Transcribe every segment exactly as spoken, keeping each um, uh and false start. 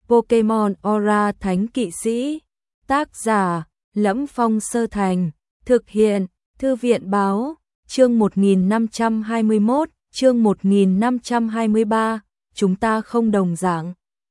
Pokemon Aura Thánh Kỵ Sĩ. Tác giả: Lẫm Phong Sơ Thành. Thực hiện: Thư viện báo. Chương một nghìn năm trăm hai mươi mốt, chương một nghìn năm trăm hai mươi ba, chúng ta không đồng dạng.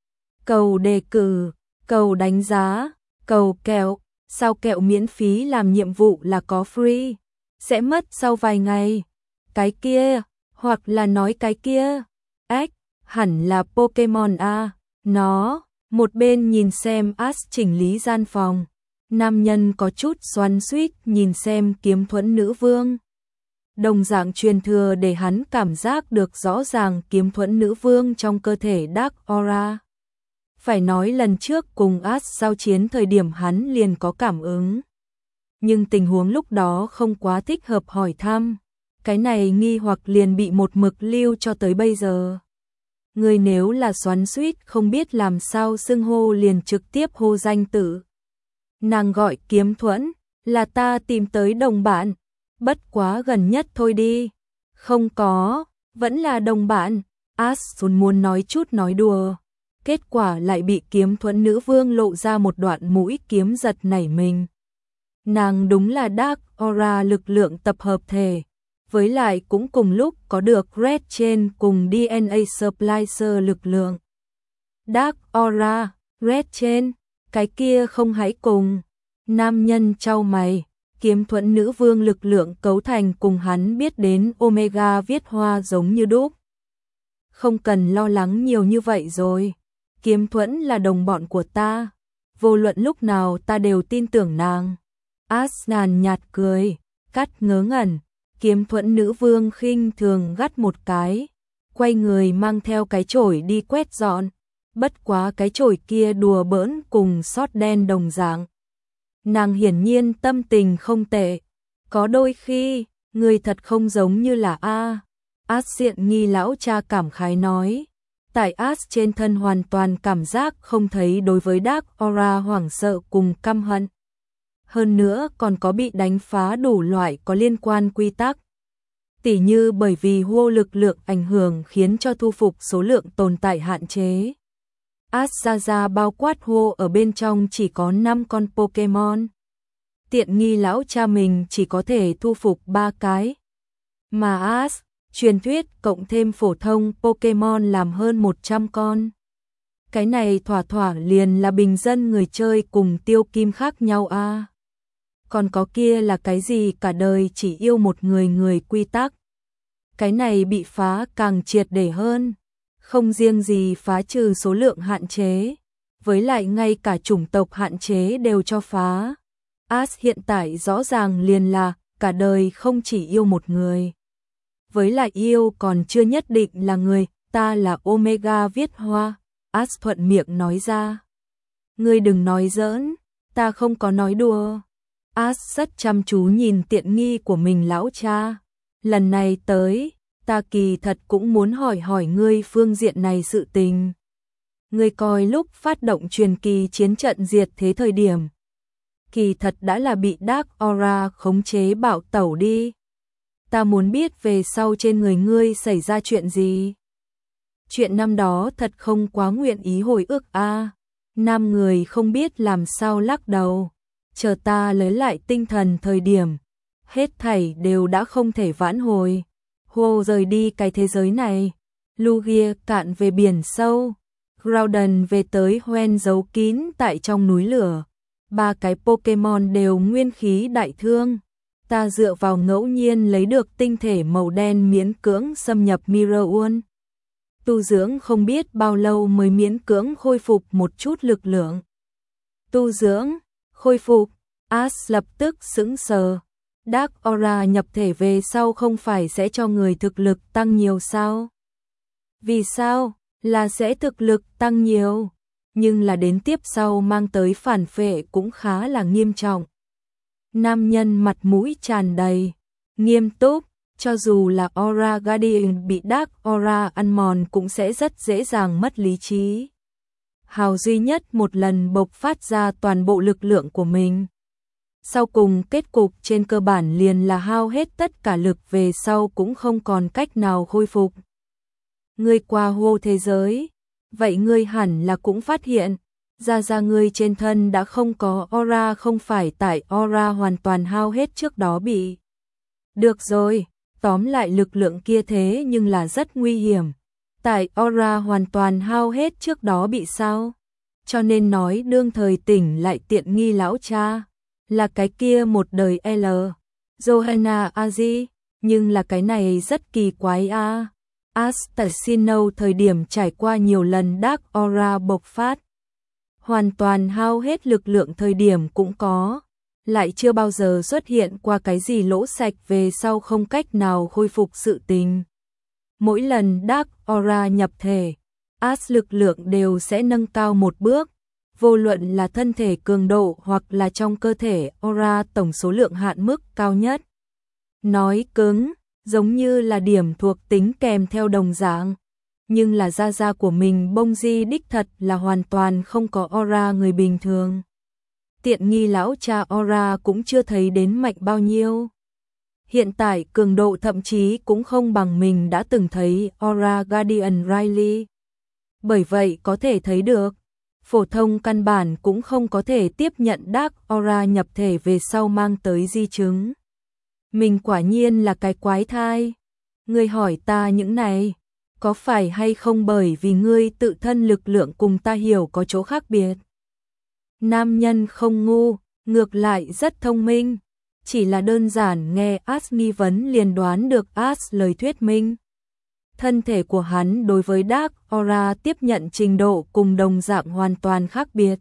Cầu đề cử, cầu đánh giá, cầu kẹo, sao kẹo miễn phí làm nhiệm vụ là có free, sẽ mất sau vài ngày. Cái kia, hoặc là nói cái kia, ếch, hẳn là Pokemon A, nó, một bên nhìn xem Ash chỉnh lý gian phòng. Nam nhân có chút xoắn xuýt nhìn xem kiếm thuẫn nữ vương. Đồng dạng truyền thừa để hắn cảm giác được rõ ràng kiếm thuẫn nữ vương trong cơ thể Dark Aura. Phải nói lần trước cùng Ash giao chiến thời điểm hắn liền có cảm ứng. Nhưng tình huống lúc đó không quá thích hợp hỏi thăm. Cái này nghi hoặc liền bị một mực lưu cho tới bây giờ. Người nếu là xoắn xuýt không biết làm sao xưng hô liền trực tiếp hô danh tự. Nàng gọi kiếm thuẫn, là ta tìm tới đồng bạn. Bất quá gần nhất thôi đi. Không có, vẫn là đồng bạn. Ash muốn nói chút nói đùa. Kết quả lại bị kiếm thuẫn nữ vương lộ ra một đoạn mũi kiếm giật nảy mình. Nàng đúng là Dark Aura lực lượng tập hợp thể. Với lại cũng cùng lúc có được Red Chain cùng đê en a Splicer lực lượng. Dark Aura, Red Chain, cái kia không hãy cùng. Nam nhân chau mày, kiếm thuẫn nữ vương lực lượng cấu thành cùng hắn biết đến Omega viết hoa giống như đúc. Không cần lo lắng nhiều như vậy rồi. Kiếm thuẫn là đồng bọn của ta. Vô luận lúc nào ta đều tin tưởng nàng. Ash nhàn nhạt cười, cắt ngớ ngẩn. Kiếm thuẫn nữ vương khinh thường gắt một cái. Quay người mang theo cái chổi đi quét dọn. Bất quá cái chổi kia đùa bỡn cùng sót đen đồng dạng. Nàng hiển nhiên tâm tình không tệ. Có đôi khi, người thật không giống như là A. Ash diện nghi lão cha cảm khái nói. Tại Ash trên thân hoàn toàn cảm giác không thấy đối với Dark Aura hoảng sợ cùng căm hận. Hơn nữa còn có bị đánh phá đủ loại có liên quan quy tắc. Tỉ như bởi vì hô lực lượng ảnh hưởng khiến cho thu phục số lượng tồn tại hạn chế. Ash ra ra bao quát hô ở bên trong chỉ có năm con Pokemon. Tiện nghi lão cha mình chỉ có thể thu phục ba cái. Mà Ash, truyền thuyết cộng thêm phổ thông Pokemon làm hơn một trăm con. Cái này thỏa thỏa liền là bình dân người chơi cùng tiêu kim khác nhau a. À. Còn có kia là cái gì cả đời chỉ yêu một người người quy tắc. Cái này bị phá càng triệt để hơn. Không riêng gì phá trừ số lượng hạn chế, với lại ngay cả chủng tộc hạn chế đều cho phá. Ash hiện tại rõ ràng liền là cả đời không chỉ yêu một người. Với lại yêu còn chưa nhất định là người, ta là Omega viết hoa. Ash thuận miệng nói ra. Ngươi đừng nói giỡn, ta không có nói đùa. Ash rất chăm chú nhìn tiện nghi của mình lão cha. Lần này tới, ta kỳ thật cũng muốn hỏi hỏi ngươi phương diện này sự tình. Ngươi coi lúc phát động truyền kỳ chiến trận diệt thế thời điểm. Kỳ thật đã là bị Dark Aura khống chế bạo tẩu đi. Ta muốn biết về sau trên người ngươi xảy ra chuyện gì. Chuyện năm đó thật không quá nguyện ý hồi ức a. À. Nam người không biết làm sao lắc đầu. Chờ ta lấy lại tinh thần thời điểm. Hết thảy đều đã không thể vãn hồi. Hồ rời đi cái thế giới này. Lugia cạn về biển sâu. Groudon về tới Hoenn giấu kín tại trong núi lửa. Ba cái Pokemon đều nguyên khí đại thương. Ta dựa vào ngẫu nhiên lấy được tinh thể màu đen miễn cưỡng xâm nhập Mirror. Tu dưỡng không biết bao lâu mới miễn cưỡng khôi phục một chút lực lượng. Tu dưỡng, khôi phục, Ash lập tức sững sờ. Dark Aura nhập thể về sau không phải sẽ cho người thực lực tăng nhiều sao? Vì sao? Là sẽ thực lực tăng nhiều, nhưng là đến tiếp sau mang tới phản phệ cũng khá là nghiêm trọng. Nam nhân mặt mũi tràn đầy, nghiêm túc, cho dù là Aura Guardian bị Dark Aura ăn mòn cũng sẽ rất dễ dàng mất lý trí. Hào duy nhất một lần bộc phát ra toàn bộ lực lượng của mình. Sau cùng kết cục trên cơ bản liền là hao hết tất cả lực về sau cũng không còn cách nào khôi phục. Ngươi qua hô thế giới, vậy ngươi hẳn là cũng phát hiện, ra ra ngươi trên thân đã không có aura, không phải tại aura hoàn toàn hao hết trước đó bị. Được rồi, tóm lại lực lượng kia thế nhưng là rất nguy hiểm. Tại aura hoàn toàn hao hết trước đó bị sao? Cho nên nói đương thời tỉnh lại tiện nghi lão cha, là cái kia một đời L. Johanna Aji, nhưng là cái này rất kỳ quái a. À. Astasino thời điểm trải qua nhiều lần Dark Aura bộc phát, hoàn toàn hao hết lực lượng thời điểm cũng có, lại chưa bao giờ xuất hiện qua cái gì lỗ sạch về sau không cách nào khôi phục sự tình. Mỗi lần Dark Aura nhập thể, As lực lượng đều sẽ nâng cao một bước, vô luận là thân thể cường độ hoặc là trong cơ thể Aura tổng số lượng hạn mức cao nhất. Nói cứng, giống như là điểm thuộc tính kèm theo đồng dạng, nhưng là gia gia của mình Bông Di đích thật là hoàn toàn không có aura người bình thường. Tiện nghi lão cha aura cũng chưa thấy đến mạnh bao nhiêu. Hiện tại cường độ thậm chí cũng không bằng mình đã từng thấy aura Guardian Riley. Bởi vậy có thể thấy được, phổ thông căn bản cũng không có thể tiếp nhận Dark Aura nhập thể về sau mang tới di chứng. Mình quả nhiên là cái quái thai. Ngươi hỏi ta những này, có phải hay không bởi vì ngươi tự thân lực lượng cùng ta hiểu có chỗ khác biệt? Nam nhân không ngu, ngược lại rất thông minh, chỉ là đơn giản nghe As nghi vấn liền đoán được As lời thuyết minh. Thân thể của hắn đối với Dark Aura tiếp nhận trình độ cùng đồng dạng hoàn toàn khác biệt.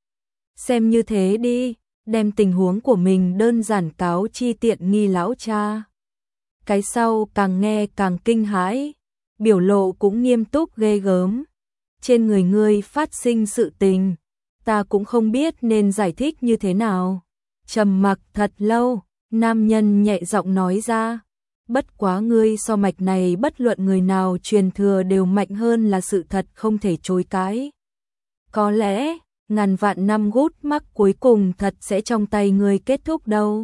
Xem như thế đi, đem tình huống của mình đơn giản cáo chi tiện nghi lão cha. Cái sau càng nghe càng kinh hãi, biểu lộ cũng nghiêm túc ghê gớm. Trên người ngươi phát sinh sự tình, ta cũng không biết nên giải thích như thế nào. Trầm mặc thật lâu, nam nhân nhẹ giọng nói ra, bất quá ngươi so mạch này bất luận người nào truyền thừa đều mạnh hơn là sự thật không thể chối cãi. Có lẽ, ngàn vạn năm gút mắc cuối cùng thật sẽ trong tay ngươi kết thúc đâu.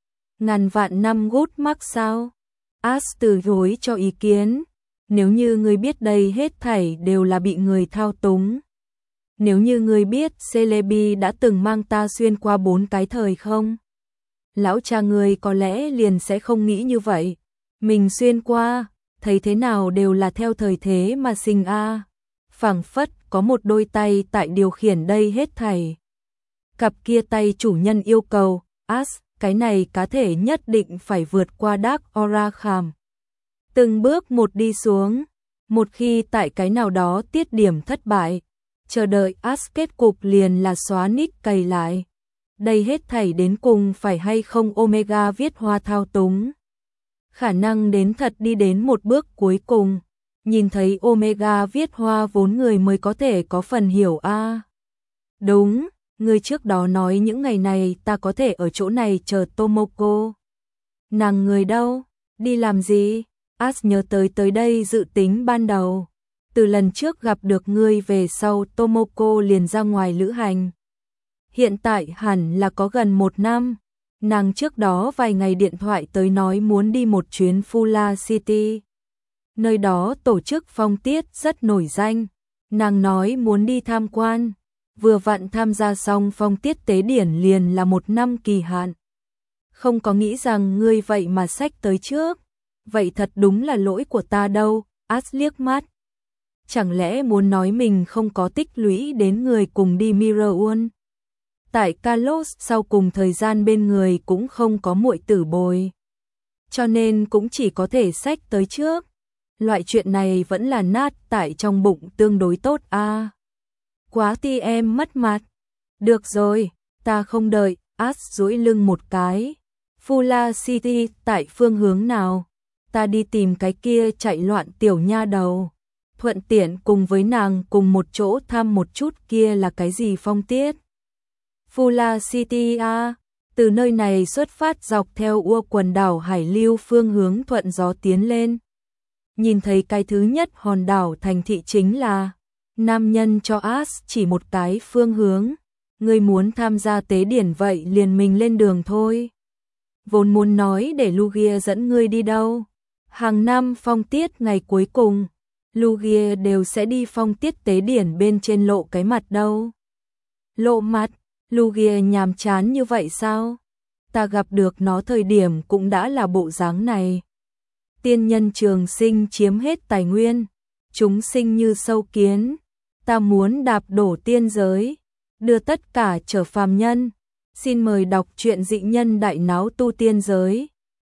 Ngàn vạn năm gút mắc sao? As từ chối cho ý kiến. Nếu như ngươi biết đây hết thảy đều là bị người thao túng. Nếu như ngươi biết Celebi đã từng mang ta xuyên qua bốn cái thời không? Lão cha ngươi có lẽ liền sẽ không nghĩ như vậy. Mình xuyên qua, thấy thế nào đều là theo thời thế mà sinh a. À. Phảng phất có một đôi tay tại điều khiển đây hết thảy. Cặp kia tay chủ nhân yêu cầu, As, cái này cá thể nhất định phải vượt qua Dark Aura khảm. Từng bước một đi xuống, một khi tại cái nào đó tiết điểm thất bại, chờ đợi As kết cục liền là xóa nick cày lại. Đây hết thảy đến cùng phải hay không Omega viết hoa thao túng. Khả năng đến thật đi đến một bước cuối cùng, nhìn thấy Omega viết hoa vốn người mới có thể có phần hiểu a. À. Đúng, người trước đó nói những ngày này ta có thể ở chỗ này chờ Tomoko. Nàng người đâu? Đi làm gì? As nhớ tới tới đây dự tính ban đầu. Từ lần trước gặp được ngươi về sau Tomoko liền ra ngoài lữ hành. Hiện tại hẳn là có gần một năm. Nàng trước đó vài ngày điện thoại tới nói muốn đi một chuyến Fulla City. Nơi đó tổ chức phong tiết rất nổi danh. Nàng nói muốn đi tham quan. Vừa vặn tham gia xong phong tiết tế điển liền là một năm kỳ hạn. Không có nghĩ rằng ngươi vậy mà xách tới trước. Vậy thật đúng là lỗi của ta đâu. As liếc mắt. Chẳng lẽ muốn nói mình không có tích lũy đến người cùng đi Mirror? Tại Carlos sau cùng thời gian bên người cũng không có muội tử bồi. Cho nên cũng chỉ có thể xách tới trước. Loại chuyện này vẫn là nát tại trong bụng tương đối tốt a. À. Quá ti em mất mặt. Được rồi, ta không đợi. As duỗi lưng một cái. Fulla City tại phương hướng nào? Ta đi tìm cái kia chạy loạn tiểu nha đầu. Thuận tiện cùng với nàng cùng một chỗ thăm một chút kia là cái gì phong tiết. Fulla City a, từ nơi này xuất phát dọc theo ua quần đảo Hải Lưu phương hướng thuận gió tiến lên. Nhìn thấy cái thứ nhất hòn đảo thành thị chính là, nam nhân cho As chỉ một cái phương hướng. Ngươi muốn tham gia tế điển vậy liền mình lên đường thôi. Vốn muốn nói để Lugia dẫn ngươi đi đâu. Hàng năm phong tiết ngày cuối cùng, Lugia đều sẽ đi phong tiết tế điển bên trên lộ cái mặt đâu. Lộ mặt, Lugia nhàm chán như vậy sao? Ta gặp được nó thời điểm cũng đã là bộ dáng này. Tiên nhân trường sinh chiếm hết tài nguyên, chúng sinh như sâu kiến, ta muốn đạp đổ tiên giới, đưa tất cả trở phàm nhân. Xin mời đọc truyện Dị Nhân Đại Náo Tu Tiên Giới.